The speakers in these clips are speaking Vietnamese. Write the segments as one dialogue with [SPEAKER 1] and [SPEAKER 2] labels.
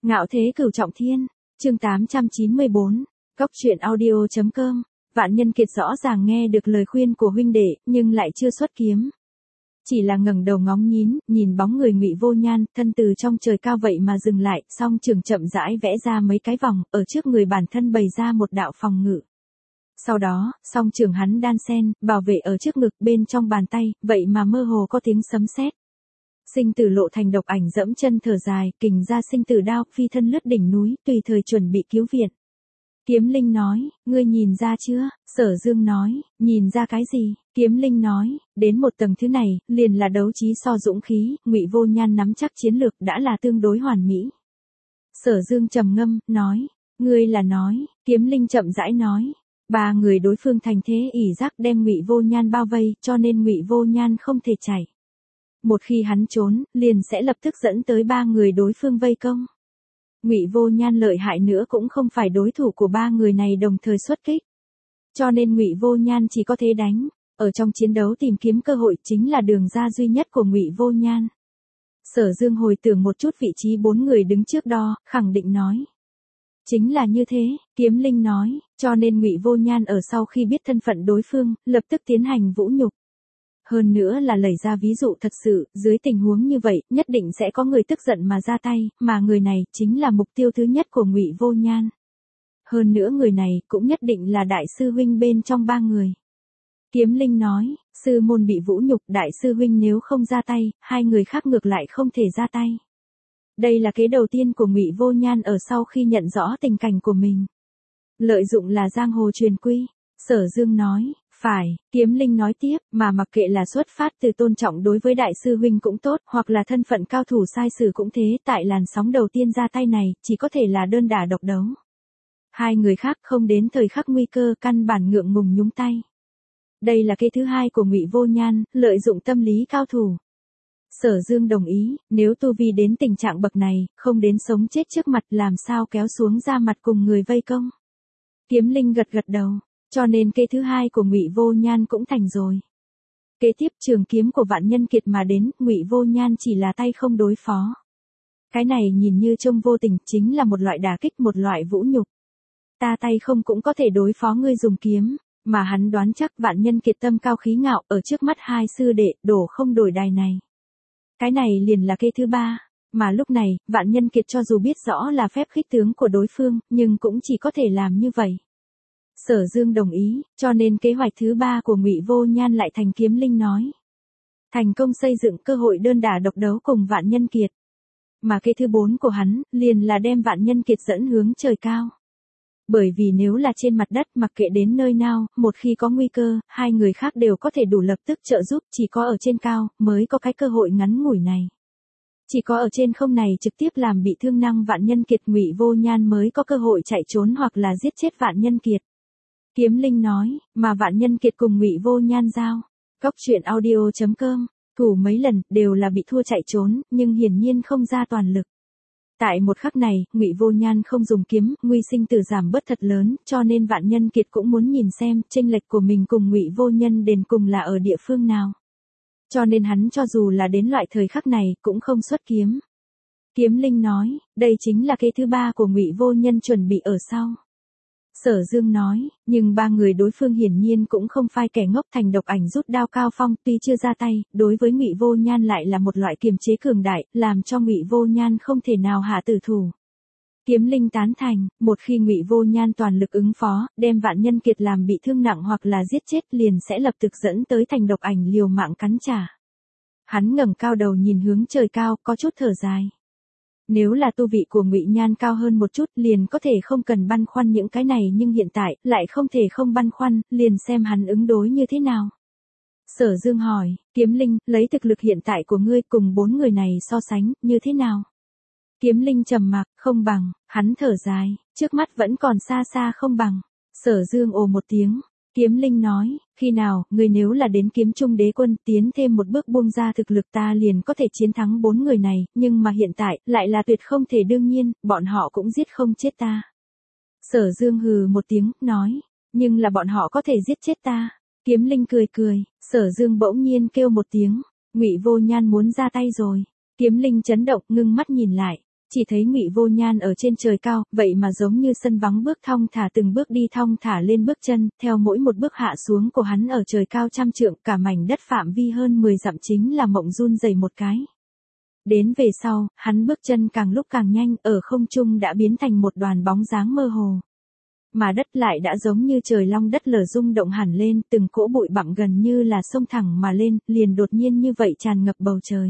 [SPEAKER 1] Ngạo thế cửu trọng thiên, chương 894, Cốc truyện audio.com. Vạn Nhân Kiệt rõ ràng nghe được lời khuyên của huynh đệ, nhưng lại chưa xuất kiếm. Chỉ là ngẩng đầu ngóng nhìn bóng người Ngụy Vô Nhan, thân từ trong trời cao vậy mà dừng lại, song trường chậm rãi vẽ ra mấy cái vòng, ở trước người bản thân bày ra một đạo phòng ngự. Sau đó, song trường hắn đan sen, bảo vệ ở trước ngực bên trong bàn tay, vậy mà mơ hồ có tiếng sấm sét. Sinh tử lộ thành độc ảnh dẫm chân thở dài, kình ra sinh tử đao, phi thân lướt đỉnh núi, tùy thời chuẩn bị cứu viện. Kiếm Linh nói, ngươi nhìn ra chưa? Sở Dương nói, nhìn ra cái gì? Kiếm Linh nói, đến một tầng thứ này, liền là đấu trí so dũng khí, Ngụy Vô Nhan nắm chắc chiến lược đã là tương đối hoàn mỹ. Sở Dương trầm ngâm, nói, ngươi là nói, Kiếm Linh chậm rãi nói, ba người đối phương thành thế ỷ giác đem Ngụy Vô Nhan bao vây, cho nên Ngụy Vô Nhan không thể chạy. Một khi hắn trốn, liền sẽ lập tức dẫn tới ba người đối phương vây công. Ngụy Vô Nhan lợi hại nữa cũng không phải đối thủ của ba người này đồng thời xuất kích. Cho nên Ngụy Vô Nhan chỉ có thể đánh, ở trong chiến đấu tìm kiếm cơ hội chính là đường ra duy nhất của Ngụy Vô Nhan. Sở Dương hồi tưởng một chút vị trí bốn người đứng trước đó, khẳng định nói. Chính là như thế, Kiếm Linh nói, cho nên Ngụy Vô Nhan ở sau khi biết thân phận đối phương, lập tức tiến hành vũ nhục. Hơn nữa là lấy ra ví dụ thật sự, dưới tình huống như vậy, nhất định sẽ có người tức giận mà ra tay, mà người này chính là mục tiêu thứ nhất của Ngụy Vô Nhan. Hơn nữa người này cũng nhất định là đại sư huynh bên trong ba người. Kiếm Linh nói, sư môn bị vũ nhục, đại sư huynh nếu không ra tay, hai người khác ngược lại không thể ra tay. Đây là kế đầu tiên của Ngụy Vô Nhan ở sau khi nhận rõ tình cảnh của mình. Lợi dụng là giang hồ truyền quy. Sở Dương nói, phải, Kiếm Linh nói tiếp, mà mặc kệ là xuất phát từ tôn trọng đối với đại sư huynh cũng tốt, hoặc là thân phận cao thủ sai sử cũng thế, tại làn sóng đầu tiên ra tay này, chỉ có thể là đơn đả độc đấu. Hai người khác không đến thời khắc nguy cơ, căn bản ngượng ngùng nhúng tay. Đây là kế thứ hai của Ngụy Vô Nhan, lợi dụng tâm lý cao thủ. Sở Dương đồng ý, nếu tu vi đến tình trạng bậc này, không đến sống chết trước mặt làm sao kéo xuống ra mặt cùng người vây công. Kiếm Linh gật gật đầu. Cho nên kế thứ hai của Ngụy Vô Nhan cũng thành rồi. Kế tiếp trường kiếm của Vạn Nhân Kiệt mà đến, Ngụy Vô Nhan chỉ là tay không đối phó. Cái này nhìn như trông vô tình, chính là một loại đả kích, một loại vũ nhục. Ta tay không cũng có thể đối phó ngươi dùng kiếm, mà hắn đoán chắc Vạn Nhân Kiệt tâm cao khí ngạo, ở trước mắt hai sư đệ, đổ không đổi đài này. Cái này liền là kế thứ ba, mà lúc này, Vạn Nhân Kiệt cho dù biết rõ là phép khích tướng của đối phương, nhưng cũng chỉ có thể làm như vậy. Sở Dương đồng ý, cho nên kế hoạch thứ ba của Ngụy Vô Nhan lại thành Kiếm Linh nói. Thành công xây dựng cơ hội đơn đả độc đấu cùng Vạn Nhân Kiệt. Mà kế thứ 4 của hắn, liền là đem Vạn Nhân Kiệt dẫn hướng trời cao. Bởi vì nếu là trên mặt đất mặc kệ đến nơi nào, một khi có nguy cơ, hai người khác đều có thể đủ lập tức trợ giúp, chỉ có ở trên cao, mới có cái cơ hội ngắn ngủi này. Chỉ có ở trên không này trực tiếp làm bị thương năng Vạn Nhân Kiệt, Ngụy Vô Nhan mới có cơ hội chạy trốn hoặc là giết chết Vạn Nhân Kiệt. Kiếm Linh nói, mà Vạn Nhân Kiệt cùng Ngụy Vô Nhan giao. Cốc truyện audio.com, thủ mấy lần, đều là bị thua chạy trốn, nhưng hiển nhiên không ra toàn lực. Tại một khắc này, Ngụy Vô Nhan không dùng kiếm, nguy sinh tử giảm bớt thật lớn, cho nên Vạn Nhân Kiệt cũng muốn nhìn xem, chênh lệch của mình cùng Ngụy Vô Nhân đến cùng là ở địa phương nào. Cho nên hắn cho dù là đến loại thời khắc này, cũng không xuất kiếm. Kiếm Linh nói, đây chính là kế thứ ba của Ngụy Vô Nhân chuẩn bị ở sau. Sở Dương nói, nhưng ba người đối phương hiển nhiên cũng không phai kẻ ngốc, thành độc ảnh rút đao cao phong, tuy chưa ra tay, đối với Ngụy Vô Nhan lại là một loại kiềm chế cường đại, làm cho Ngụy Vô Nhan không thể nào hạ tử thủ. Kiếm Linh tán thành, một khi Ngụy Vô Nhan toàn lực ứng phó, đem Vạn Nhân Kiệt làm bị thương nặng hoặc là giết chết, liền sẽ lập tức dẫn tới thành độc ảnh liều mạng cắn trả. Hắn ngẩng cao đầu nhìn hướng trời cao, có chút thở dài. Nếu là tu vị của Ngụy Nhan cao hơn một chút, liền có thể không cần băn khoăn những cái này, nhưng hiện tại, lại không thể không băn khoăn, liền xem hắn ứng đối như thế nào. Sở Dương hỏi, Kiếm Linh, lấy thực lực hiện tại của ngươi cùng bốn người này so sánh, như thế nào? Kiếm Linh trầm mặc, không bằng, hắn thở dài, trước mắt vẫn còn xa xa không bằng. Sở Dương ồ một tiếng. Kiếm Linh nói, khi nào, người nếu là đến Kiếm Trung Đế Quân, tiến thêm một bước buông ra thực lực ta liền có thể chiến thắng bốn người này, nhưng mà hiện tại, lại là tuyệt không thể đương nhiên, bọn họ cũng giết không chết ta. Sở Dương hừ một tiếng, nói, nhưng là bọn họ có thể giết chết ta. Kiếm Linh cười cười, Sở Dương bỗng nhiên kêu một tiếng, Ngụy Vô Nhan muốn ra tay rồi. Kiếm Linh chấn động, ngưng mắt nhìn lại. Chỉ thấy Ngụy Vô Nhan ở trên trời cao, vậy mà giống như sân vắng bước thong thả từng bước đi thong thả lên bước chân, theo mỗi một bước hạ xuống của hắn ở trời cao trăm trượng, cả mảnh đất phạm vi hơn 10 dặm chính là mộng run rẩy một cái. Đến về sau, hắn bước chân càng lúc càng nhanh, ở không trung đã biến thành một đoàn bóng dáng mơ hồ. Mà đất lại đã giống như trời long đất lở rung động hẳn lên, từng cỗ bụi bặm gần như là xông thẳng mà lên, liền đột nhiên như vậy tràn ngập bầu trời.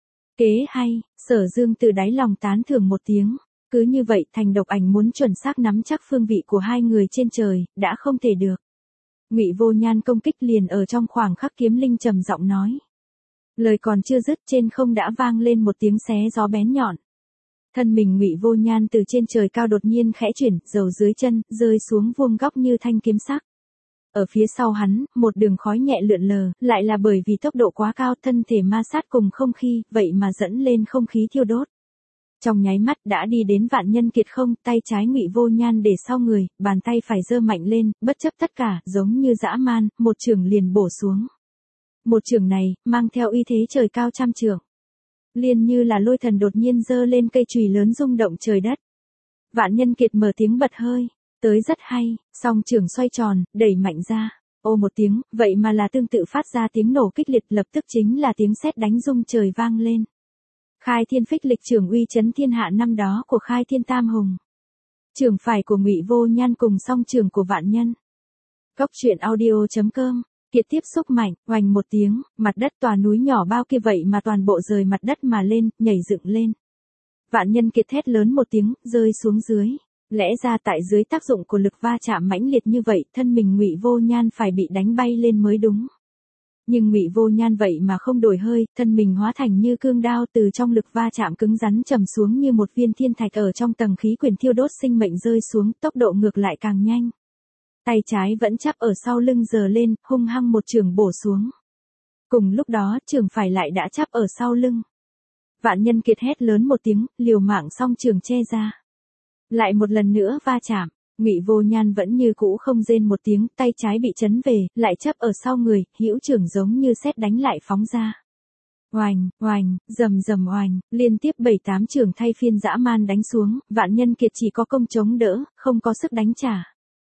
[SPEAKER 1] Kế hay, Sở Dương từ đáy lòng tán thưởng một tiếng. Cứ như vậy Thành Độc Ảnh muốn chuẩn xác nắm chắc phương vị của hai người trên trời, đã không thể được. Ngụy Vô Nhan công kích liền ở trong khoảng khắc Kiếm Linh trầm giọng nói. Lời còn chưa dứt trên không đã vang lên một tiếng xé gió bén nhọn. Thân mình Ngụy Vô Nhan từ trên trời cao đột nhiên khẽ chuyển, dầu dưới chân, rơi xuống vuông góc như thanh kiếm sắc. Ở phía sau hắn, một đường khói nhẹ lượn lờ, lại là bởi vì tốc độ quá cao thân thể ma sát cùng không khí, vậy mà dẫn lên không khí thiêu đốt. Trong nháy mắt đã đi đến Vạn Nhân Kiệt không, tay trái Ngụy Vô Nhan để sau người, bàn tay phải giơ mạnh lên, bất chấp tất cả, giống như dã man, một chưởng liền bổ xuống. Một chưởng này, mang theo uy thế trời cao trăm trượng. Liền như là lôi thần đột nhiên giơ lên cây chùy lớn rung động trời đất. Vạn Nhân Kiệt mở tiếng bật hơi, tới rất hay, song chưởng xoay tròn, đẩy mạnh ra. Ô một tiếng, vậy mà là tương tự phát ra tiếng nổ kích liệt, lập tức chính là tiếng sét đánh rung trời vang lên. Khai Thiên Phích Lịch chưởng uy chấn thiên hạ năm đó của Khai Thiên Tam Hùng. Chưởng phải của Ngụy Vô Nhan cùng song chưởng của Vạn Nhân. Cốc truyện audio.com. Kiệt tiếp xúc mạnh, oành một tiếng, mặt đất tòa núi nhỏ bao kia vậy mà toàn bộ rời mặt đất mà lên, nhảy dựng lên. Vạn Nhân Kiệt thét lớn một tiếng, rơi xuống dưới. Lẽ ra tại dưới tác dụng của lực va chạm mãnh liệt như vậy, thân mình Ngụy Vô Nhan phải bị đánh bay lên mới đúng. Nhưng Ngụy Vô Nhan vậy mà không đổi hơi, thân mình hóa thành như cương đao từ trong lực va chạm cứng rắn trầm xuống như một viên thiên thạch ở trong tầng khí quyển thiêu đốt sinh mệnh rơi xuống, tốc độ ngược lại càng nhanh. Tay trái vẫn chắp ở sau lưng giơ lên, hung hăng một chưởng bổ xuống. Cùng lúc đó, chưởng phải lại đã chắp ở sau lưng. Vạn Nhân Kiệt hét lớn một tiếng, liều mạng song chưởng che ra. Lại một lần nữa va chạm, Ngụy Vô Nhan vẫn như cũ không rên một tiếng, tay trái bị chấn về, lại chắp ở sau người, hữu chưởng giống như sét đánh lại phóng ra. Oành, oành, rầm rầm oành, liên tiếp 7-8 chưởng thay phiên dã man đánh xuống, Vạn Nhân Kiệt chỉ có công chống đỡ, không có sức đánh trả.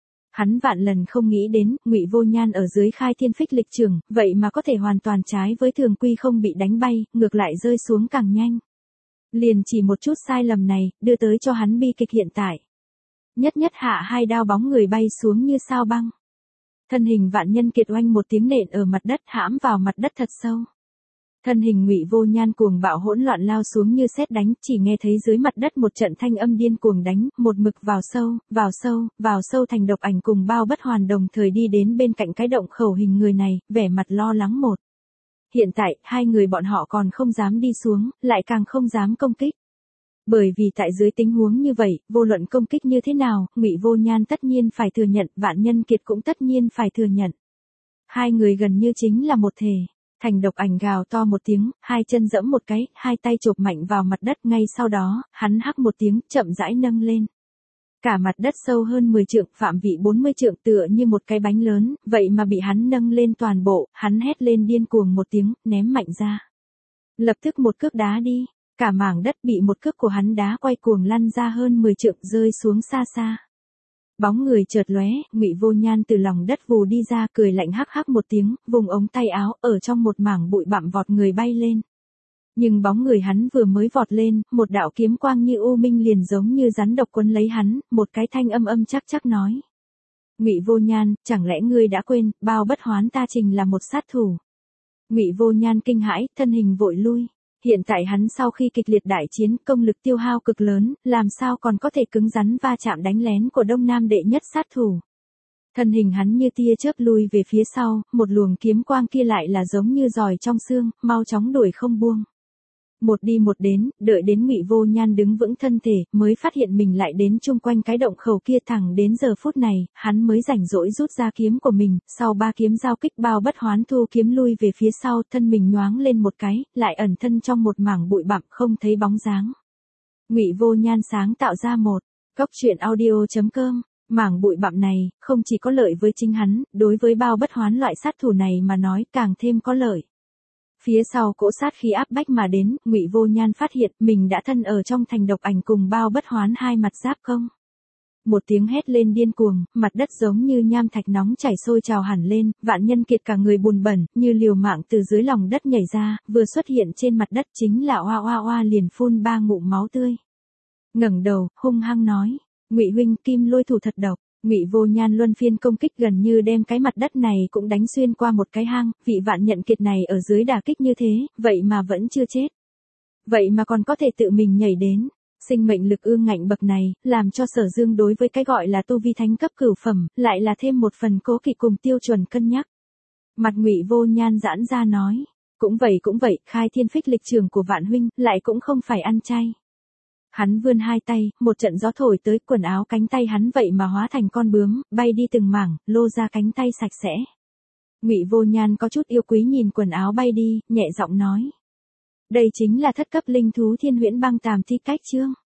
[SPEAKER 1] Hắn vạn lần không nghĩ đến, Ngụy Vô Nhan ở dưới Khai Thiên Phích Lịch chưởng, vậy mà có thể hoàn toàn trái với thường quy, không bị đánh bay, ngược lại rơi xuống càng nhanh. Liền chỉ một chút sai lầm này, đưa tới cho hắn bi kịch hiện tại. Nhất nhất hạ hai đao bóng người bay xuống như sao băng. Thân hình Vạn Nhân Kiệt oanh một tiếng nện ở mặt đất, hãm vào mặt đất thật sâu. Thân hình Ngụy Vô Nhan cuồng bạo hỗn loạn lao xuống như sét đánh, chỉ nghe thấy dưới mặt đất một trận thanh âm điên cuồng đánh, một mực vào sâu, vào sâu, vào sâu. Thành Độc Ảnh cùng Bao Bất Hoàn đồng thời đi đến bên cạnh cái động khẩu hình người này, vẻ mặt lo lắng một. Hiện tại, hai người bọn họ còn không dám đi xuống, lại càng không dám công kích. Bởi vì tại dưới tình huống như vậy, vô luận công kích như thế nào, Ngụy Vô Nhan tất nhiên phải thừa nhận, Vạn Nhân Kiệt cũng tất nhiên phải thừa nhận. Hai người gần như chính là một thể. Thành Độc Ảnh gào to một tiếng, hai chân giẫm một cái, hai tay chộp mạnh vào mặt đất, ngay sau đó, hắn hắc một tiếng, chậm rãi nâng lên. Cả mặt đất sâu hơn 10 trượng, phạm vị 40 trượng tựa như một cái bánh lớn, vậy mà bị hắn nâng lên toàn bộ, hắn hét lên điên cuồng một tiếng, ném mạnh ra. Lập tức một cước đá đi, cả mảng đất bị một cước của hắn đá quay cuồng lăn ra hơn 10 trượng, rơi xuống xa xa. Bóng người chợt lóe, Ngụy Vô Nhan từ lòng đất vù đi ra, cười lạnh hắc hắc một tiếng, vùng ống tay áo, ở trong một mảng bụi bặm vọt người bay lên. Nhưng bóng người hắn vừa mới vọt lên, một đạo kiếm quang như u minh liền giống như rắn độc quấn lấy hắn, một cái thanh âm chắc chắc nói. Ngụy Vô Nhan, chẳng lẽ ngươi đã quên, Bao Bất Hoán ta trình là một sát thủ. Ngụy Vô Nhan kinh hãi, thân hình vội lui. Hiện tại hắn sau khi kịch liệt đại chiến, công lực tiêu hao cực lớn, làm sao còn có thể cứng rắn va chạm đánh lén của Đông Nam đệ nhất sát thủ. Thân hình hắn như tia chớp lui về phía sau, một luồng kiếm quang kia lại là giống như giòi trong xương, mau chóng đuổi không buông. Một đi một đến, đợi đến Ngụy Vô Nhan đứng vững thân thể, mới phát hiện mình lại đến chung quanh cái động khẩu kia. Thẳng đến giờ phút này, hắn mới rảnh rỗi rút ra kiếm của mình, sau 3 kiếm giao kích, Bao Bất Hoán thu kiếm lui về phía sau, thân mình nhoáng lên một cái, lại ẩn thân trong một mảng bụi bặm không thấy bóng dáng. Ngụy Vô Nhan sáng tạo ra một cốc truyện audio.com. Mảng bụi bặm này, không chỉ có lợi với chính hắn, đối với Bao Bất Hoán loại sát thủ này mà nói càng thêm có lợi. Phía sau cỗ sát khí áp bách mà đến, Ngụy Vô Nhan phát hiện mình đã thân ở trong thành độc ảnh cùng bao bất hoán hai mặt giáp công. Một tiếng hét lên điên cuồng, mặt đất giống như nham thạch nóng chảy sôi trào hẳn lên, Vạn Nhân Kiệt cả người bùn bẩn, như liều mạng từ dưới lòng đất nhảy ra, vừa xuất hiện trên mặt đất chính là oa oa oa liền phun 3 ngụm máu tươi. Ngẩng đầu, hung hăng nói, Ngụy huynh, kim lôi thủ thật độc. Ngụy Vô Nhan luân phiên công kích gần như đem cái mặt đất này cũng đánh xuyên qua một cái hang, vị Vạn Nhận Kiệt này ở dưới đả kích như thế, vậy mà vẫn chưa chết. Vậy mà còn có thể tự mình nhảy đến. Sinh mệnh lực ương ngạnh bậc này, làm cho Sở Dương đối với cái gọi là tu vi thánh cấp cửu phẩm, lại là thêm một phần cố kỵ cùng tiêu chuẩn cân nhắc. Mặt Ngụy Vô Nhan giãn ra nói, cũng vậy, khai thiên phích lịch trường của Vạn huynh, lại cũng không phải ăn chay. Hắn vươn hai tay, một trận gió thổi tới, quần áo cánh tay hắn vậy mà hóa thành con bướm, bay đi từng mảng, lô ra cánh tay sạch sẽ. Ngụy Vô Nhan có chút yêu quý nhìn quần áo bay đi, nhẹ giọng nói. Đây chính là thất cấp linh thú Thiên Huyễn Băng Tàm Thi Cách chương.